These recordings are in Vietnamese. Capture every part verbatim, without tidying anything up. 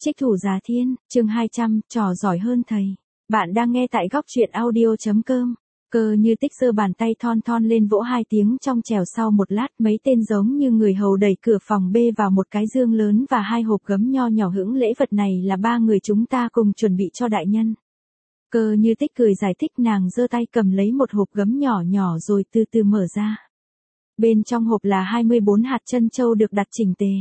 Trích thủ Giá Thiên, chương hai trăm, trò giỏi hơn thầy. Bạn đang nghe tại góc truyện audio.com. Cơ Như Tích giơ bàn tay thon thon lên vỗ hai tiếng trong trèo, sau một lát mấy tên giống như người hầu đẩy cửa phòng bê vào một cái dương lớn và hai hộp gấm nho nhỏ. Hững lễ vật này là ba người chúng ta cùng chuẩn bị cho đại nhân. Cơ Như Tích cười giải thích, nàng giơ tay cầm lấy một hộp gấm nhỏ nhỏ rồi từ từ mở ra. Bên trong hộp là hai mươi bốn hạt trân châu được đặt chỉnh tề.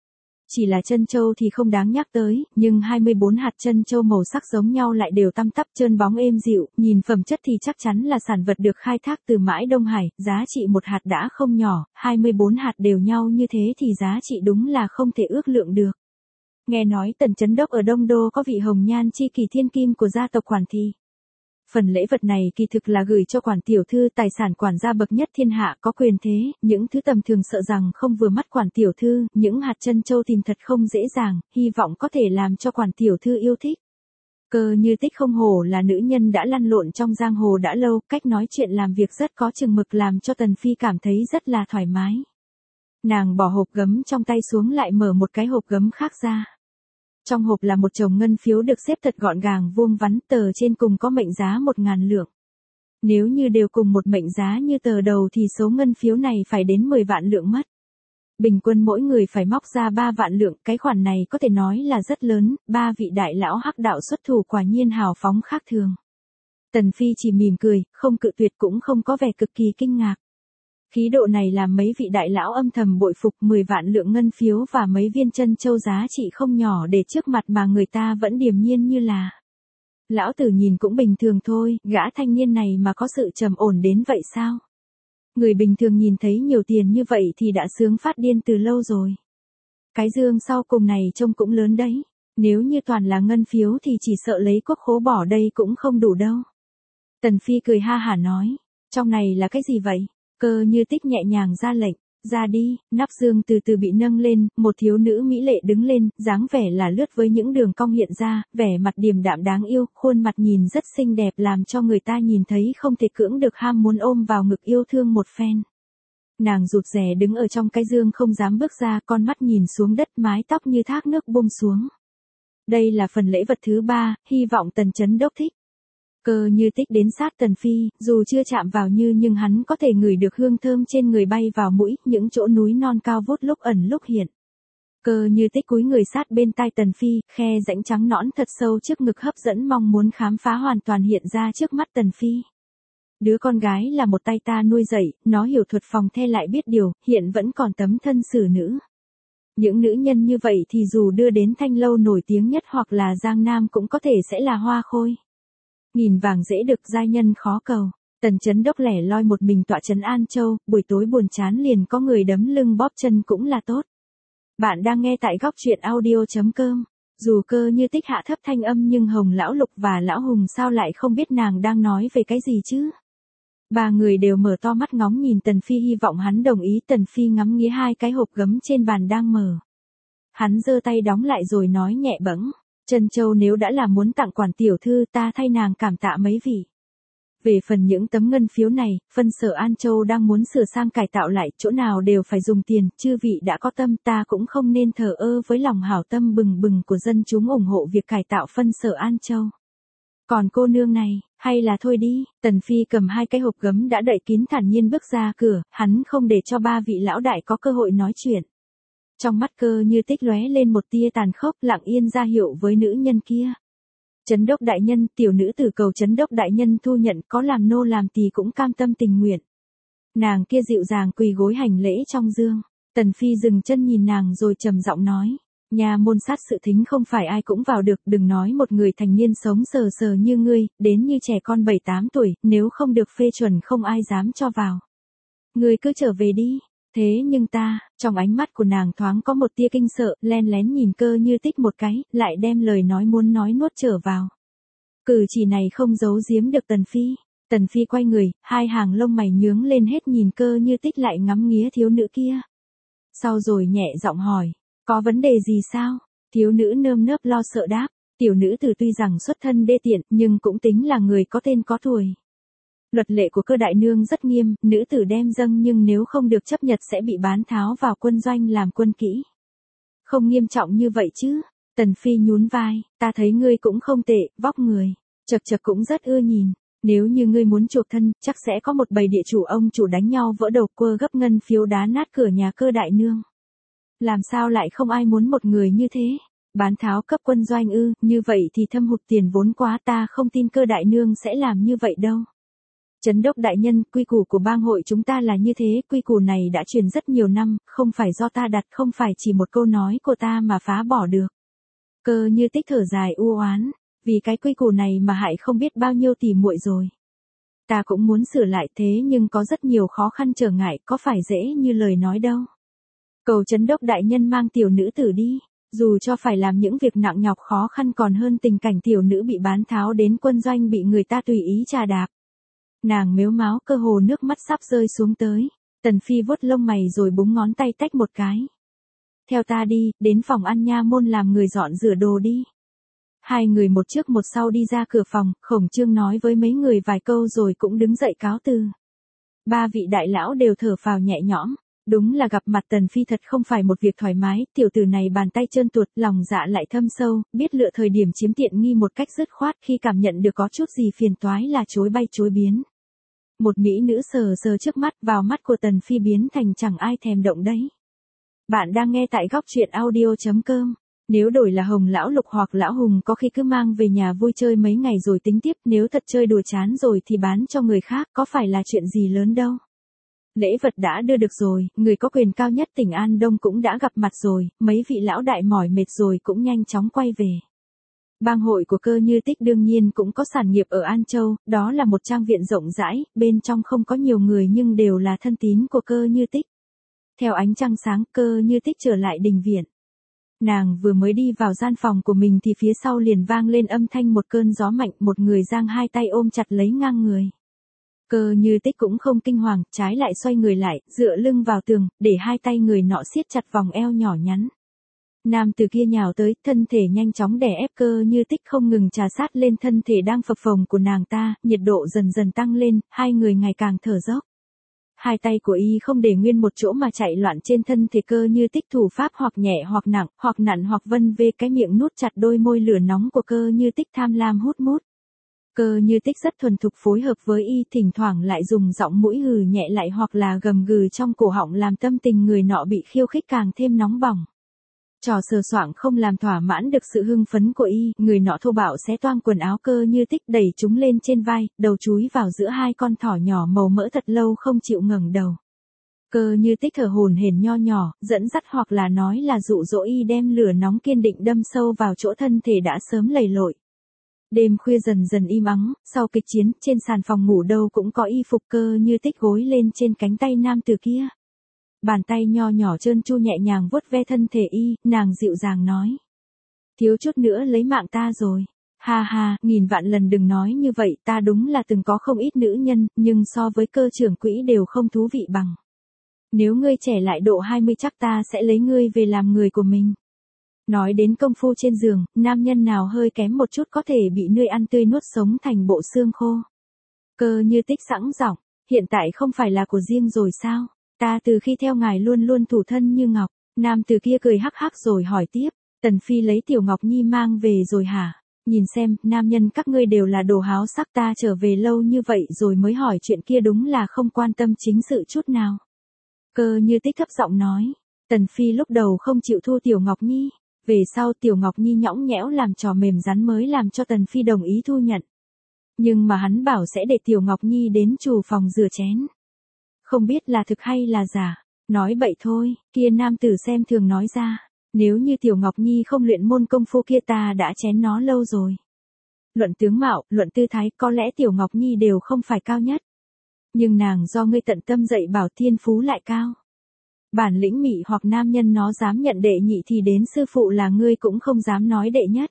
Chỉ là trân châu thì không đáng nhắc tới, nhưng hai mươi bốn hạt trân châu màu sắc giống nhau lại đều tăm tắp trơn bóng êm dịu, nhìn phẩm chất thì chắc chắn là sản vật được khai thác từ mãi Đông Hải, giá trị một hạt đã không nhỏ, hai mươi bốn hạt đều nhau như thế thì giá trị đúng là không thể ước lượng được. Nghe nói Tần Chấn Đốc ở Đông Đô có vị hồng nhan chi kỷ thiên kim của gia tộc Quản Thị. Phần lễ vật này kỳ thực là gửi cho Quản tiểu thư, tài sản quản gia bậc nhất thiên hạ, có quyền thế, những thứ tầm thường sợ rằng không vừa mắt Quản tiểu thư, những hạt trân châu tìm thật không dễ dàng, hy vọng có thể làm cho Quản tiểu thư yêu thích. Cơ Như Tích không hổ là nữ nhân đã lăn lộn trong giang hồ đã lâu, cách nói chuyện làm việc rất có chừng mực làm cho Tần Phi cảm thấy rất là thoải mái. Nàng bỏ hộp gấm trong tay xuống, lại mở một cái hộp gấm khác ra. Trong hộp là một chồng ngân phiếu được xếp thật gọn gàng vuông vắn, tờ trên cùng có mệnh giá một ngàn lượng. Nếu như đều cùng một mệnh giá như tờ đầu thì số ngân phiếu này phải đến mười vạn lượng mất. Bình quân mỗi người phải móc ra ba vạn lượng, cái khoản này có thể nói là rất lớn, ba vị đại lão hắc đạo xuất thủ quả nhiên hào phóng khác thường. Tần Phi chỉ mỉm cười, không cự tuyệt cũng không có vẻ cực kỳ kinh ngạc. Khí độ này làm mấy vị đại lão âm thầm bội phục, mười vạn lượng ngân phiếu và mấy viên trân châu giá trị không nhỏ để trước mặt mà người ta vẫn điềm nhiên như là. Lão tử nhìn cũng bình thường thôi, gã thanh niên này mà có sự trầm ổn đến vậy sao? Người bình thường nhìn thấy nhiều tiền như vậy thì đã sướng phát điên từ lâu rồi. Cái dương sau cùng này trông cũng lớn đấy, nếu như toàn là ngân phiếu thì chỉ sợ lấy quốc khố bỏ đây cũng không đủ đâu. Tần Phi cười ha hả nói, trong này là cái gì vậy? Cơ Như Tích nhẹ nhàng ra lệnh, ra đi, nắp dương từ từ bị nâng lên, một thiếu nữ mỹ lệ đứng lên, dáng vẻ là lướt với những đường cong hiện ra, vẻ mặt điềm đạm đáng yêu, khuôn mặt nhìn rất xinh đẹp làm cho người ta nhìn thấy không thể cưỡng được ham muốn ôm vào ngực yêu thương một phen. Nàng rụt rè đứng ở trong cái dương không dám bước ra, con mắt nhìn xuống đất, mái tóc như thác nước buông xuống. Đây là phần lễ vật thứ ba, hy vọng Tần Chấn Đốc thích. Cơ Như Tích đến sát Tần Phi, dù chưa chạm vào như nhưng hắn có thể ngửi được hương thơm trên người bay vào mũi, những chỗ núi non cao vút lúc ẩn lúc hiện. Cơ Như Tích cúi người sát bên tai Tần Phi, khe rãnh trắng nõn thật sâu trước ngực hấp dẫn mong muốn khám phá hoàn toàn hiện ra trước mắt Tần Phi. Đứa con gái là một tay ta nuôi dạy, nó hiểu thuật phòng the lại biết điều, hiện vẫn còn tấm thân xử nữ. Những nữ nhân như vậy thì dù đưa đến Thanh Lâu nổi tiếng nhất hoặc là Giang Nam cũng có thể sẽ là hoa khôi. Nghìn vàng dễ được, giai nhân khó cầu. Tần Chấn Đốc lẻ loi một mình tọa trấn An Châu, buổi tối buồn chán liền có người đấm lưng bóp chân cũng là tốt. Bạn đang nghe tại góc truyện audio.com. Dù Cơ Như Tích hạ thấp thanh âm nhưng Hồng Lão Lục và Lão Hùng sao lại không biết nàng đang nói về cái gì chứ? Ba người đều mở to mắt ngóng nhìn Tần Phi, hy vọng hắn đồng ý. Tần Phi ngắm nghía hai cái hộp gấm trên bàn đang mở. Hắn giơ tay đóng lại rồi nói nhẹ bẫng. Trân châu nếu đã là muốn tặng Quản tiểu thư, ta thay nàng cảm tạ mấy vị. Về phần những tấm ngân phiếu này, phân sở An Châu đang muốn sửa sang cải tạo lại, chỗ nào đều phải dùng tiền, chư vị đã có tâm, ta cũng không nên thờ ơ với lòng hảo tâm bừng bừng của dân chúng ủng hộ việc cải tạo phân sở An Châu. Còn cô nương này, hay là thôi đi. Tần Phi cầm hai cái hộp gấm đã đậy kín thản nhiên bước ra cửa, hắn không để cho ba vị lão đại có cơ hội nói chuyện. Trong mắt Cơ Như Tích lóe lên một tia tàn khốc, lặng yên ra hiệu với nữ nhân kia. Chấn Đốc đại nhân, tiểu nữ tử cầu Chấn Đốc đại nhân thu nhận, có làm nô làm tỳ cũng cam tâm tình nguyện. Nàng kia dịu dàng quỳ gối hành lễ trong dương. Tần Phi dừng chân nhìn nàng rồi trầm giọng nói, nhà môn sát sự thính không phải ai cũng vào được, đừng nói một người thành niên sống sờ sờ như ngươi, đến như trẻ con bảy tám tuổi, nếu không được phê chuẩn không ai dám cho vào. Ngươi cứ trở về đi. Thế nhưng ta, trong ánh mắt của nàng thoáng có một tia kinh sợ, len lén nhìn Cơ Như Tích một cái, lại đem lời nói muốn nói nuốt trở vào. Cử chỉ này không giấu giếm được Tần Phi. Tần Phi quay người, hai hàng lông mày nhướng lên hết nhìn Cơ Như Tích lại ngắm nghía thiếu nữ kia. Sau rồi nhẹ giọng hỏi, có vấn đề gì sao? Thiếu nữ nơm nớp lo sợ đáp, tiểu nữ tử tuy rằng xuất thân đê tiện, nhưng cũng tính là người có tên có tuổi. Luật lệ của Cơ đại nương rất nghiêm, nữ tử đem dâng nhưng nếu không được chấp nhật sẽ bị bán tháo vào quân doanh làm quân kỹ. Không nghiêm trọng như vậy chứ? Tần Phi nhún vai, ta thấy ngươi cũng không tệ, vóc người, chật chật cũng rất ưa nhìn. Nếu như ngươi muốn chuộc thân, chắc sẽ có một bầy địa chủ ông chủ đánh nhau vỡ đầu quơ gấp ngân phiếu đá nát cửa nhà Cơ đại nương. Làm sao lại không ai muốn một người như thế? Bán tháo cấp quân doanh ư, như vậy thì thâm hụt tiền vốn quá, ta không tin Cơ đại nương sẽ làm như vậy đâu. Trấn đốc đại nhân, quy củ của bang hội chúng ta là như thế, quy củ này đã truyền rất nhiều năm, không phải do ta đặt, không phải chỉ một câu nói của ta mà phá bỏ được. Cơ Như Tích thở dài u oán, vì cái quy củ này mà hại không biết bao nhiêu tỷ muội rồi. Ta cũng muốn sửa lại thế nhưng có rất nhiều khó khăn trở ngại, có phải dễ như lời nói đâu. Cầu Trấn đốc đại nhân mang tiểu nữ tử đi, dù cho phải làm những việc nặng nhọc khó khăn còn hơn tình cảnh tiểu nữ bị bán tháo đến quân doanh bị người ta tùy ý trà đạp. Nàng mếu máo cơ hồ nước mắt sắp rơi xuống tới, Tần Phi vuốt lông mày rồi búng ngón tay tách một cái. Theo ta đi, đến phòng ăn nha môn làm người dọn rửa đồ đi. Hai người một trước một sau đi ra cửa phòng, Khổng Trương nói với mấy người vài câu rồi cũng đứng dậy cáo từ. Ba vị đại lão đều thở phào nhẹ nhõm, đúng là gặp mặt Tần Phi thật không phải một việc thoải mái, tiểu tử này bàn tay trơn tuột, lòng dạ lại thâm sâu, biết lựa thời điểm chiếm tiện nghi một cách dứt khoát, khi cảm nhận được có chút gì phiền toái là chối bay chối biến. Một mỹ nữ sờ sờ trước mắt, vào mắt của Tần Phi biến thành chẳng ai thèm động đấy. Bạn đang nghe tại góc truyện audio chấm com. Nếu đổi là Hồng lão Lục hoặc lão Hùng có khi cứ mang về nhà vui chơi mấy ngày rồi tính tiếp, nếu thật chơi đùa chán rồi thì bán cho người khác, có phải là chuyện gì lớn đâu. Lễ vật đã đưa được rồi, người có quyền cao nhất tỉnh An Đông cũng đã gặp mặt rồi, mấy vị lão đại mỏi mệt rồi cũng nhanh chóng quay về. Bang hội của Cơ Như Tích đương nhiên cũng có sản nghiệp ở An Châu, đó là một trang viện rộng rãi, bên trong không có nhiều người nhưng đều là thân tín của Cơ Như Tích. Theo ánh trăng sáng, Cơ Như Tích trở lại đình viện. Nàng vừa mới đi vào gian phòng của mình thì phía sau liền vang lên âm thanh một cơn gió mạnh, một người giang hai tay ôm chặt lấy ngang người. Cơ Như Tích cũng không kinh hoàng, trái lại xoay người lại, dựa lưng vào tường, để hai tay người nọ siết chặt vòng eo nhỏ nhắn. Nam từ kia nhào tới, thân thể nhanh chóng đè ép Cơ Như Tích không ngừng trà sát lên thân thể đang phập phồng của nàng ta, nhiệt độ dần dần tăng lên, hai người ngày càng thở dốc. Hai tay của y không để nguyên một chỗ mà chạy loạn trên thân thể Cơ Như Tích, thủ pháp hoặc nhẹ hoặc nặng, hoặc nặn hoặc vân vê, cái miệng nuốt chặt đôi môi lửa nóng của Cơ Như Tích tham lam hút mút. Cơ Như Tích rất thuần thục phối hợp với y, thỉnh thoảng lại dùng giọng mũi hừ nhẹ lại hoặc là gầm gừ trong cổ họng làm tâm tình người nọ bị khiêu khích càng thêm nóng bỏng. Trò sờ soạng không làm thỏa mãn được sự hưng phấn của y, người nọ thô bạo xé toang quần áo Cơ Như Tích, đẩy chúng lên trên vai, đầu chúi vào giữa hai con thỏ nhỏ màu mỡ thật lâu không chịu ngẩng đầu. Cơ Như Tích thở hổn hển nho nhỏ, dẫn dắt hoặc là nói là dụ dỗ y đem lửa nóng kiên định đâm sâu vào chỗ thân thể đã sớm lầy lội. Đêm khuya dần dần im ắng, sau kịch chiến, trên sàn phòng ngủ đâu cũng có y phục. Cơ Như Tích gối lên trên cánh tay nam từ kia. Bàn tay nho nhỏ trơn tru nhẹ nhàng vuốt ve thân thể y, nàng dịu dàng nói. Thiếu chút nữa lấy mạng ta rồi. Ha ha, nghìn vạn lần đừng nói như vậy, ta đúng là từng có không ít nữ nhân, nhưng so với Cơ trưởng quỹ đều không thú vị bằng. Nếu ngươi trẻ lại độ hai mươi chắc ta sẽ lấy ngươi về làm người của mình. Nói đến công phu trên giường, nam nhân nào hơi kém một chút có thể bị ngươi ăn tươi nuốt sống thành bộ xương khô. Cơ Như Tích sẵn giọng, hiện tại không phải là của riêng rồi sao? Ta từ khi theo ngài luôn luôn thủ thân như ngọc. Nam từ kia cười hắc hắc rồi hỏi tiếp, Tần Phi lấy Tiểu Ngọc Nhi mang về rồi hả? Nhìn xem, nam nhân các ngươi đều là đồ háo sắc, ta trở về lâu như vậy rồi mới hỏi chuyện kia đúng là không quan tâm chính sự chút nào. Cơ Như Tích thấp giọng nói, Tần Phi lúc đầu không chịu thu Tiểu Ngọc Nhi. Về sau Tiểu Ngọc Nhi nhõng nhẽo làm trò mềm rắn mới làm cho Tần Phi đồng ý thu nhận. Nhưng mà hắn bảo sẽ để Tiểu Ngọc Nhi đến chủ phòng rửa chén. Không biết là thực hay là giả. Nói bậy thôi, kia nam tử xem thường nói ra. Nếu như Tiểu Ngọc Nhi không luyện môn công phu kia ta đã chén nó lâu rồi. Luận tướng mạo, luận tư thái, có lẽ Tiểu Ngọc Nhi đều không phải cao nhất. Nhưng nàng do ngươi tận tâm dạy bảo thiên phú lại cao. Bản lĩnh mị hoặc nam nhân nó dám nhận đệ nhị thì đến sư phụ là ngươi cũng không dám nói đệ nhất.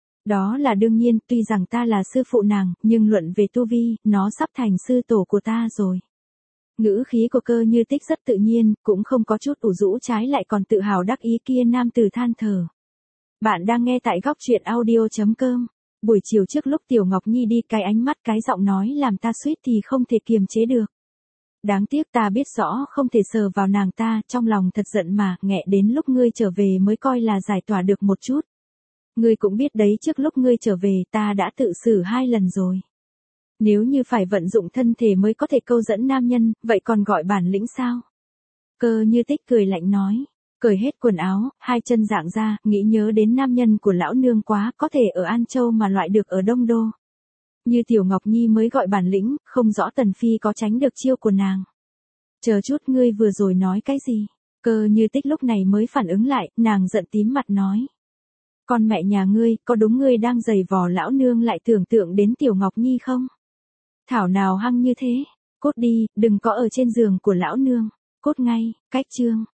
Đó là đương nhiên, tuy rằng ta là sư phụ nàng, nhưng luận về tu vi, nó sắp thành sư tổ của ta rồi. Ngữ khí của Cơ Như Tích rất tự nhiên, cũng không có chút ủ rũ, trái lại còn tự hào đắc ý. Kia nam tử than thở. Bạn đang nghe tại góc truyện audio chấm com. Buổi chiều trước lúc Tiểu Ngọc Nhi đi, cái ánh mắt cái giọng nói làm ta suýt thì không thể kiềm chế được. Đáng tiếc ta biết rõ không thể sờ vào nàng ta, trong lòng thật giận mà, nghẹ đến lúc ngươi trở về mới coi là giải tỏa được một chút. Ngươi cũng biết đấy, trước lúc ngươi trở về ta đã tự xử hai lần rồi. Nếu như phải vận dụng thân thể mới có thể câu dẫn nam nhân, vậy còn gọi bản lĩnh sao? Cơ Như Tích cười lạnh nói. Cởi hết quần áo, hai chân dạng ra, nghĩ nhớ đến nam nhân của lão nương quá, có thể ở An Châu mà loại được ở Đông Đô. Như Tiểu Ngọc Nhi mới gọi bản lĩnh, không rõ Tần Phi có tránh được chiêu của nàng. Chờ chút, ngươi vừa rồi nói cái gì? Cơ Như Tích lúc này mới phản ứng lại, nàng giận tím mặt nói. Con mẹ nhà ngươi, có đúng ngươi đang giày vò lão nương lại tưởng tượng đến Tiểu Ngọc Nhi không? Thảo nào hăng như thế, cốt đi, đừng có ở trên giường của lão nương, cốt ngay, cách chương.